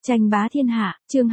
Tranh bá thiên hạ, chương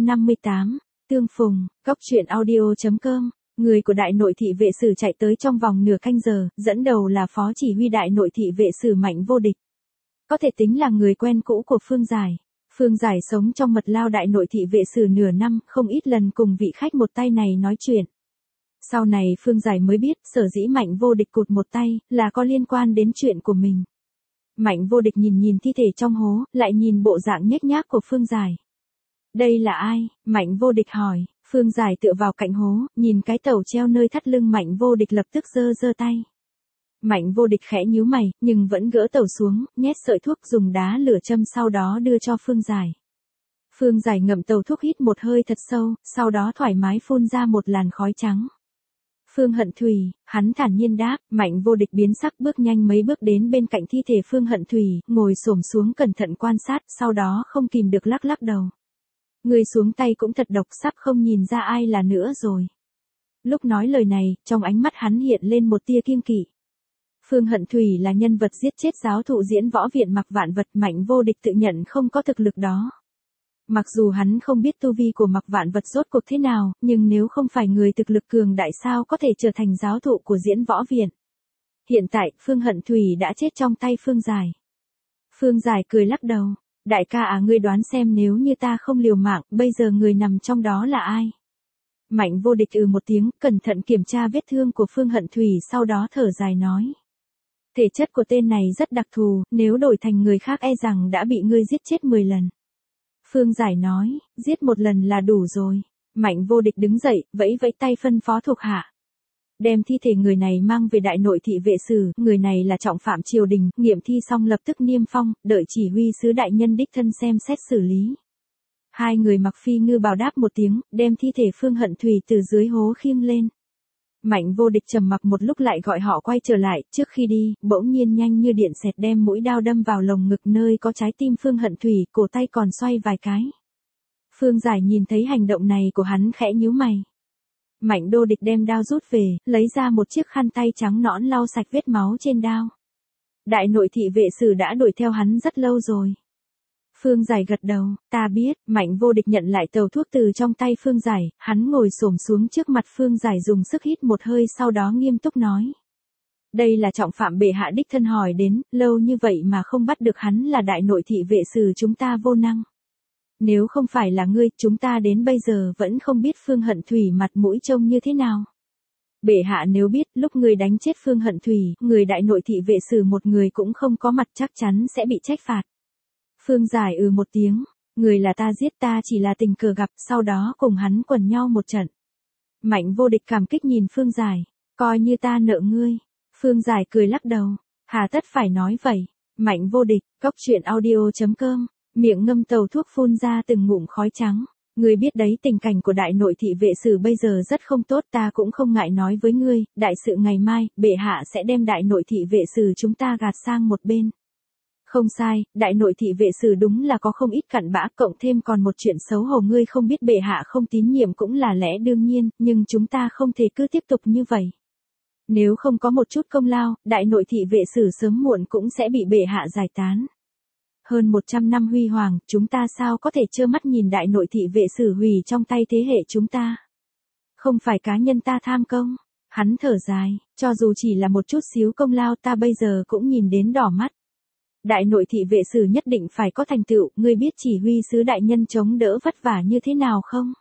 258, tương phùng, góc truyện audio.com. Người của đại nội thị vệ sử chạy tới trong vòng nửa canh giờ, dẫn đầu là phó chỉ huy đại nội thị vệ sử Mạnh Vô Địch. Có thể tính là người quen cũ của Phương Giải. Phương Giải sống trong mật lao đại nội thị vệ sử nửa năm, không ít lần cùng vị khách một tay này nói chuyện. Sau này Phương Giải mới biết, sở dĩ Mạnh Vô Địch cụt một tay, là có liên quan đến chuyện của mình. Mạnh Vô Địch nhìn thi thể trong hố, lại nhìn bộ dạng nhếch nhác của Phương Giải. Đây là ai? Mạnh Vô Địch hỏi. Phương Giải tựa vào cạnh hố, nhìn cái tàu treo nơi thắt lưng Mạnh Vô Địch lập tức giơ tay. Mạnh Vô Địch khẽ nhíu mày, nhưng vẫn gỡ tàu xuống, nhét sợi thuốc dùng đá lửa châm sau đó đưa cho Phương Giải. Phương Giải ngậm tàu thuốc hít một hơi thật sâu, sau đó thoải mái phun ra một làn khói trắng. Phương Hận Thủy, hắn thản nhiên đáp. Mạnh Vô Địch biến sắc bước nhanh mấy bước đến bên cạnh thi thể Phương Hận Thủy, ngồi xổm xuống cẩn thận quan sát, sau đó không kìm được lắc đầu. Người xuống tay cũng thật độc, sắp không nhìn ra ai là nữa rồi. Lúc nói lời này, trong ánh mắt hắn hiện lên một tia kiêng kỵ. Phương Hận Thủy là nhân vật giết chết giáo thụ diễn võ viện Mạc Vạn Vật, Mạnh Vô Địch tự nhận không có thực lực đó. Mặc dù hắn không biết tu vi của Mạc Vạn Vật rốt cuộc thế nào, nhưng nếu không phải người thực lực cường đại sao có thể trở thành giáo thụ của diễn võ viện. Hiện tại, Phương Hận Thủy đã chết trong tay Phương Giải. Phương Giải cười lắc đầu. Đại ca à, ngươi đoán xem nếu như ta không liều mạng, bây giờ người nằm trong đó là ai? Mạnh Vô Địch một tiếng, cẩn thận kiểm tra vết thương của Phương Hận Thủy, sau đó thở dài nói. Thể chất của tên này rất đặc thù, nếu đổi thành người khác e rằng đã bị ngươi giết chết 10 lần. Phương Giải nói, giết một lần là đủ rồi. Mạnh Vô Địch đứng dậy, vẫy tay phân phó thuộc hạ. Đem thi thể người này mang về đại nội thị vệ sử, người này là trọng phạm triều đình, nghiệm thi xong lập tức niêm phong, đợi chỉ huy sứ đại nhân đích thân xem xét xử lý. Hai người mặc phi ngư bào đáp một tiếng, đem thi thể Phương Hận Thủy từ dưới hố khiêng lên. Mạnh Vô Địch trầm mặc một lúc lại gọi họ quay trở lại, trước khi đi, bỗng nhiên nhanh như điện xẹt đem mũi đao đâm vào lồng ngực nơi có trái tim Phương Hận Thủy, cổ tay còn xoay vài cái. Phương Giải nhìn thấy hành động này của hắn khẽ nhíu mày. Mạnh Vô Địch đem đao rút về, lấy ra một chiếc khăn tay trắng nõn lau sạch vết máu trên đao. Đại nội thị vệ sử đã đuổi theo hắn rất lâu rồi. Phương Giải gật đầu, ta biết. Mạnh Vô Địch nhận lại tàu thuốc từ trong tay Phương Giải, hắn ngồi xổm xuống trước mặt Phương Giải dùng sức hít một hơi, sau đó nghiêm túc nói. Đây là trọng phạm bệ hạ đích thân hỏi đến, lâu như vậy mà không bắt được hắn là đại nội thị vệ sử chúng ta vô năng. Nếu không phải là ngươi, chúng ta đến bây giờ vẫn không biết Phương Hận Thủy mặt mũi trông như thế nào. Bệ hạ nếu biết, lúc ngươi đánh chết Phương Hận Thủy, người đại nội thị vệ sử một người cũng không có mặt chắc chắn sẽ bị trách phạt. Phương Giải một tiếng, người là ta giết, ta chỉ là tình cờ gặp, sau đó cùng hắn quần nhau một trận. Mạnh Vô Địch cảm kích nhìn Phương Giải, coi như ta nợ ngươi. Phương Giải cười lắc đầu, hà tất phải nói vậy. Mạnh Vô Địch, góc truyện audio.com. Miệng ngâm tàu thuốc phun ra từng ngụm khói trắng. Ngươi biết đấy, tình cảnh của đại nội thị vệ sử bây giờ rất không tốt, ta cũng không ngại nói với ngươi, đại sự ngày mai, bệ hạ sẽ đem đại nội thị vệ sử chúng ta gạt sang một bên. Không sai, đại nội thị vệ sử đúng là có không ít cặn bã, cộng thêm còn một chuyện xấu hổ ngươi không biết, bệ hạ không tín nhiệm cũng là lẽ đương nhiên, nhưng chúng ta không thể cứ tiếp tục như vậy. Nếu không có một chút công lao, đại nội thị vệ sử sớm muộn cũng sẽ bị bệ hạ giải tán. Hơn 100 năm huy hoàng, chúng ta sao có thể trơ mắt nhìn đại nội thị vệ sử hủy trong tay thế hệ chúng ta. Không phải cá nhân ta tham công. Hắn thở dài, cho dù chỉ là một chút xíu công lao ta bây giờ cũng nhìn đến đỏ mắt. Đại nội thị vệ sử nhất định phải có thành tựu, ngươi biết chỉ huy sứ đại nhân chống đỡ vất vả như thế nào không?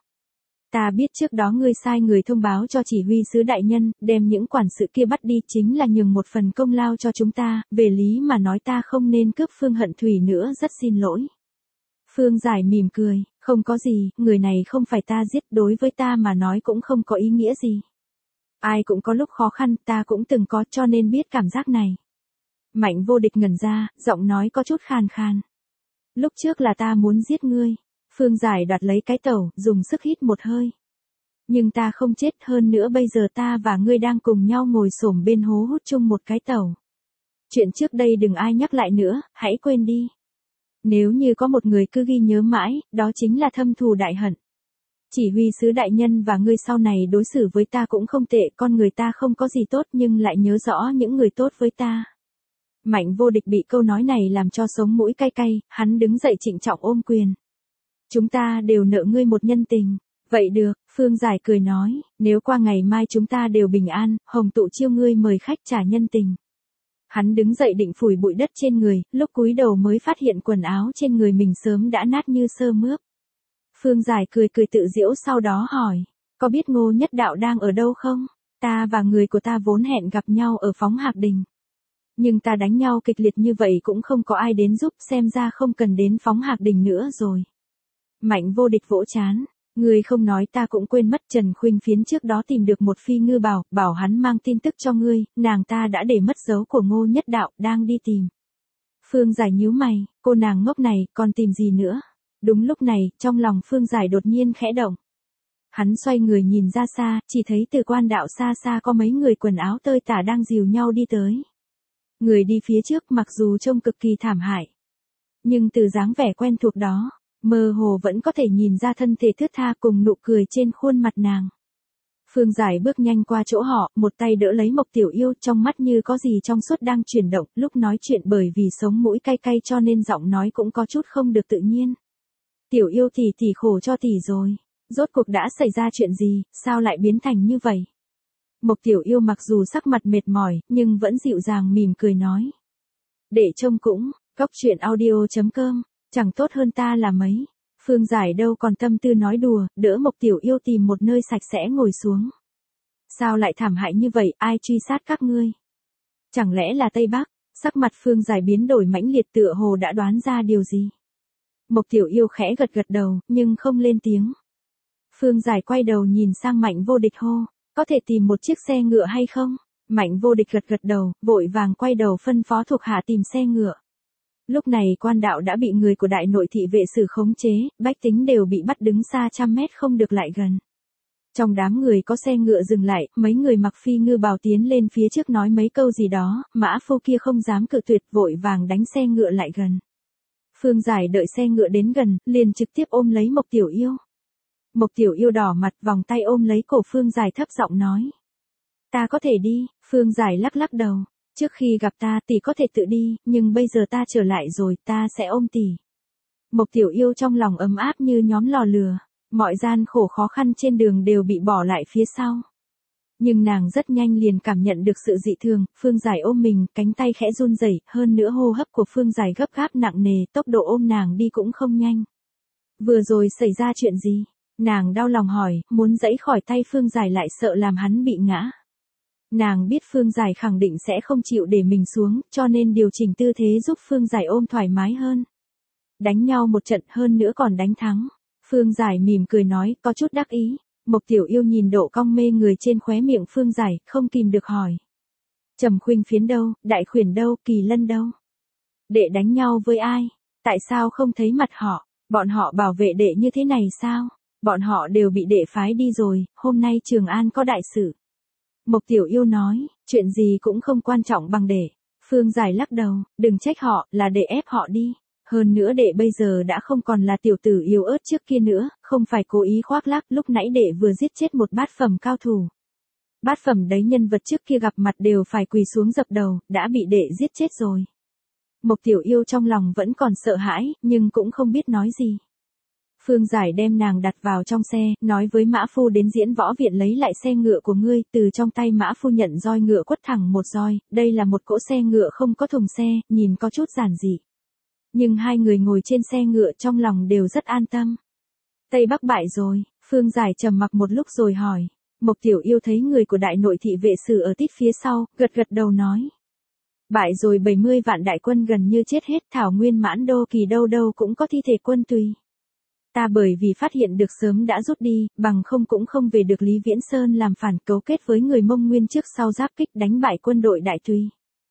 Ta biết trước đó ngươi sai người thông báo cho chỉ huy sứ đại nhân, đem những quản sự kia bắt đi, chính là nhường một phần công lao cho chúng ta, về lý mà nói ta không nên cướp Phương Hận Thủy nữa, rất xin lỗi. Phương Giải mỉm cười, không có gì, người này không phải ta giết, đối với ta mà nói cũng không có ý nghĩa gì. Ai cũng có lúc khó khăn, ta cũng từng có, cho nên biết cảm giác này. Mạnh Vô Địch ngẩn ra, giọng nói có chút khàn khàn. Lúc trước là ta muốn giết ngươi. Phương Giải đoạt lấy cái tẩu, dùng sức hít một hơi. Nhưng ta không chết, hơn nữa bây giờ ta và ngươi đang cùng nhau ngồi xổm bên hố hút chung một cái tẩu. Chuyện trước đây đừng ai nhắc lại nữa, hãy quên đi. Nếu như có một người cứ ghi nhớ mãi, đó chính là thâm thù đại hận. Chỉ huy sứ đại nhân và ngươi sau này đối xử với ta cũng không tệ, con người ta không có gì tốt nhưng lại nhớ rõ những người tốt với ta. Mạnh Vô Địch bị câu nói này làm cho sống mũi cay cay, hắn đứng dậy trịnh trọng ôm quyền. Chúng ta đều nợ ngươi một nhân tình. Vậy được, Phương Giải cười nói, nếu qua ngày mai chúng ta đều bình an, Hồng tụ chiêu ngươi mời khách trả nhân tình. Hắn đứng dậy định phủi bụi đất trên người, lúc cúi đầu mới phát hiện quần áo trên người mình sớm đã nát như sơ mướp. Phương Giải cười cười tự giễu sau đó hỏi, có biết Ngô Nhất Đạo đang ở đâu không? Ta và người của ta vốn hẹn gặp nhau ở Phóng Hạc Đình. Nhưng ta đánh nhau kịch liệt như vậy cũng không có ai đến giúp, xem ra không cần đến Phóng Hạc Đình nữa rồi. Mạnh Vô Địch vỗ chán, ngươi không nói ta cũng quên mất. Trần Khuynh Phiến trước đó tìm được một phi ngư bảo hắn mang tin tức cho ngươi, nàng ta đã để mất dấu của Ngô Nhất Đạo, đang đi tìm. Phương Giải nhíu mày, cô nàng ngốc này, còn tìm gì nữa? Đúng lúc này, trong lòng Phương Giải đột nhiên khẽ động. Hắn xoay người nhìn ra xa, chỉ thấy từ quan đạo xa xa có mấy người quần áo tơi tả đang dìu nhau đi tới. Người đi phía trước mặc dù trông cực kỳ thảm hại, nhưng từ dáng vẻ quen thuộc đó, mơ hồ vẫn có thể nhìn ra thân thể thướt tha cùng nụ cười trên khuôn mặt nàng. Phương Giải bước nhanh qua chỗ họ, một tay đỡ lấy Mộc Tiểu Yêu, trong mắt như có gì trong suốt đang chuyển động, lúc nói chuyện bởi vì sống mũi cay cay cho nên giọng nói cũng có chút không được tự nhiên. Tiểu Yêu tỷ khổ cho tỷ rồi, rốt cuộc đã xảy ra chuyện gì, sao lại biến thành như vậy? Mộc Tiểu Yêu mặc dù sắc mặt mệt mỏi, nhưng vẫn dịu dàng mỉm cười nói. Để trông cũng, Cóc Truyện Audio.com, chẳng tốt hơn ta là mấy. Phương Giải đâu còn tâm tư nói đùa, đỡ Mộc Tiểu Yêu tìm một nơi sạch sẽ ngồi xuống. Sao lại thảm hại như vậy, ai truy sát các ngươi? Chẳng lẽ là Tây Bắc? Sắc mặt Phương Giải biến đổi mãnh liệt, tựa hồ đã đoán ra điều gì. Mộc Tiểu Yêu khẽ gật gật đầu, nhưng không lên tiếng. Phương Giải quay đầu nhìn sang Mạnh Vô Địch hô, có thể tìm một chiếc xe ngựa hay không? Mạnh Vô Địch gật gật đầu, vội vàng quay đầu phân phó thuộc hạ tìm xe ngựa. Lúc này quan đạo đã bị người của đại nội thị vệ sử khống chế, bách tính đều bị bắt đứng xa trăm mét không được lại gần. Trong đám người có xe ngựa dừng lại, mấy người mặc phi ngư bào tiến lên phía trước nói mấy câu gì đó, mã phu kia không dám cự tuyệt, vội vàng đánh xe ngựa lại gần. Phương Giải đợi xe ngựa đến gần, liền trực tiếp ôm lấy Mộc Tiểu Yêu. Mộc Tiểu Yêu đỏ mặt, vòng tay ôm lấy cổ Phương Giải thấp giọng nói. Ta có thể đi. Phương Giải lắc lắc đầu. Trước khi gặp ta tỷ có thể tự đi, nhưng bây giờ ta trở lại rồi, ta sẽ ôm tỷ. Mộc Tiểu Yêu trong lòng ấm áp như nhóm lò lửa, mọi gian khổ khó khăn trên đường đều bị bỏ lại phía sau. Nhưng nàng rất nhanh liền cảm nhận được sự dị thường, Phương Giải ôm mình, cánh tay khẽ run rẩy, hơn nữa hô hấp của Phương Giải gấp gáp nặng nề, tốc độ ôm nàng đi cũng không nhanh. Vừa rồi xảy ra chuyện gì? Nàng đau lòng hỏi, muốn giãy khỏi tay Phương Giải lại sợ làm hắn bị ngã. Nàng biết Phương Giải khẳng định sẽ không chịu để mình xuống, cho nên điều chỉnh tư thế giúp Phương Giải ôm thoải mái hơn. Đánh nhau một trận hơn nữa còn đánh thắng. Phương Giải mỉm cười nói, có chút đắc ý. Mộc Tiểu Yêu nhìn độ cong mê người trên khóe miệng Phương Giải, không kìm được hỏi. Trầm Khuynh Phiến đâu, Đại Khuyển đâu, Kỳ Lân đâu? Đệ đánh nhau với ai? Tại sao không thấy mặt họ? Bọn họ bảo vệ đệ như thế này sao? Bọn họ đều bị đệ phái đi rồi, hôm nay Trường An có đại sự. Mộc Tiểu Yêu nói, chuyện gì cũng không quan trọng bằng đệ. Phương Giải lắc đầu, đừng trách họ, là đệ ép họ đi. Hơn nữa đệ bây giờ đã không còn là tiểu tử yếu ớt trước kia nữa, không phải cố ý khoác lác, lúc nãy đệ vừa giết chết một bát phẩm cao thủ. Bát phẩm đấy nhân vật trước kia gặp mặt đều phải quỳ xuống dập đầu, đã bị đệ giết chết rồi. Mộc Tiểu Yêu trong lòng vẫn còn sợ hãi, nhưng cũng không biết nói gì. Phương Giải đem nàng đặt vào trong xe, nói với mã phu đến diễn võ viện lấy lại xe ngựa của ngươi, từ trong tay mã phu nhận roi ngựa quất thẳng một roi, đây là một cỗ xe ngựa không có thùng xe, nhìn có chút giản dị. Nhưng hai người ngồi trên xe ngựa trong lòng đều rất an tâm. Tây Bắc bại rồi, Phương Giải trầm mặc một lúc rồi hỏi. Mộc Tiểu Yêu thấy người của đại nội thị vệ sử ở tít phía sau, gật gật đầu nói. Bại rồi 70 vạn đại quân gần như chết hết, Thảo Nguyên Mãn Đô Kỳ đâu đâu cũng có thi thể quân tùy. Ta bởi vì phát hiện được sớm đã rút đi, bằng không cũng không về được Lý Viễn Sơn làm phản, cấu kết với người Mông Nguyên trước sau giáp kích đánh bại quân đội Đại Tùy.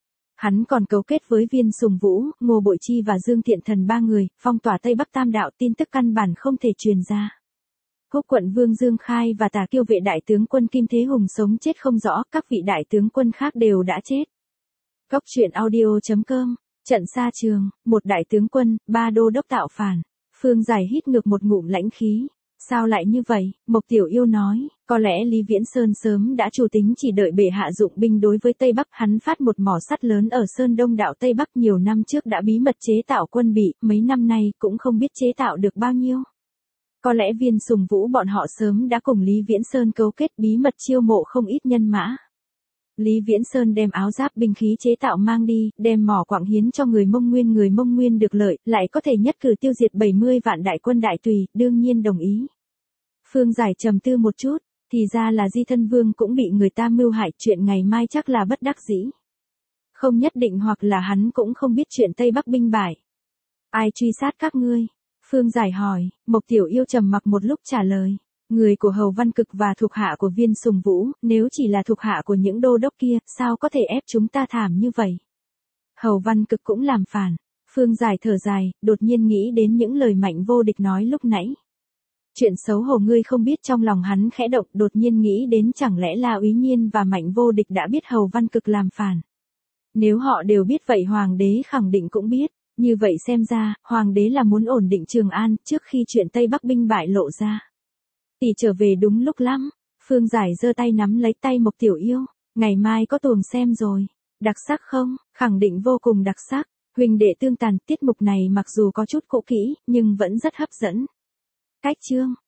Hắn còn cấu kết với Viên Sùng Vũ, Ngô Bội Chi và Dương Thiện Thần ba người, phong tỏa Tây Bắc Tam Đạo, tin tức căn bản không thể truyền ra. Húc quận Vương Dương Khai và Tả Kiêu vệ đại tướng quân Kim Thế Hùng sống chết không rõ, các vị đại tướng quân khác đều đã chết. Cóc Truyện Audio.com, trận xa trường, một đại tướng quân, 3 đô đốc tạo phản. Phương Giải hít ngược một ngụm lãnh khí. Sao lại như vậy? Mộc Tiểu Yêu nói, có lẽ Lý Viễn Sơn sớm đã chủ tính chỉ đợi bệ hạ dụng binh đối với Tây Bắc, hắn phát một mỏ sắt lớn ở Sơn Đông Đạo Tây Bắc nhiều năm trước đã bí mật chế tạo quân bị, mấy năm nay cũng không biết chế tạo được bao nhiêu. Có lẽ Viên Sùng Vũ bọn họ sớm đã cùng Lý Viễn Sơn cấu kết bí mật chiêu mộ không ít nhân mã. Lý Viễn Sơn đem áo giáp binh khí chế tạo mang đi, đem mỏ quặng hiến cho người Mông Nguyên được lợi, lại có thể nhất cử tiêu diệt 70 vạn đại quân đại tùy, đương nhiên đồng ý. Phương Giải trầm tư một chút, thì ra là Di Thân Vương cũng bị người ta mưu hại, chuyện ngày mai chắc là bất đắc dĩ. Không nhất định, hoặc là hắn cũng không biết chuyện Tây Bắc binh bại. Ai truy sát các ngươi? Phương Giải hỏi. Mộc Tiểu Yêu trầm mặc một lúc trả lời. Người của Hầu Văn Cực và thuộc hạ của Viên Sùng Vũ, nếu chỉ là thuộc hạ của những đô đốc kia, sao có thể ép chúng ta thảm như vậy? Hầu Văn Cực cũng làm phản. Phương Giải thở dài, đột nhiên nghĩ đến những lời Mạnh Vô Địch nói lúc nãy. Chuyện xấu hổ ngươi không biết, trong lòng hắn khẽ động, đột nhiên nghĩ đến chẳng lẽ La Úy Nhiên và Mạnh Vô Địch đã biết Hầu Văn Cực làm phản. Nếu họ đều biết vậy Hoàng đế khẳng định cũng biết. Như vậy xem ra, Hoàng đế là muốn ổn định Trường An trước khi chuyện Tây Bắc binh bại lộ ra. Tỷ trở về đúng lúc lắm. Phương Giải giơ tay nắm lấy tay Mộc Tiểu Yêu. Ngày mai có tuồng xem rồi. Đặc sắc không? Khẳng định vô cùng đặc sắc. Huynh đệ tương tàn, tiết mục này mặc dù có chút cũ kỹ, nhưng vẫn rất hấp dẫn. Cách chương.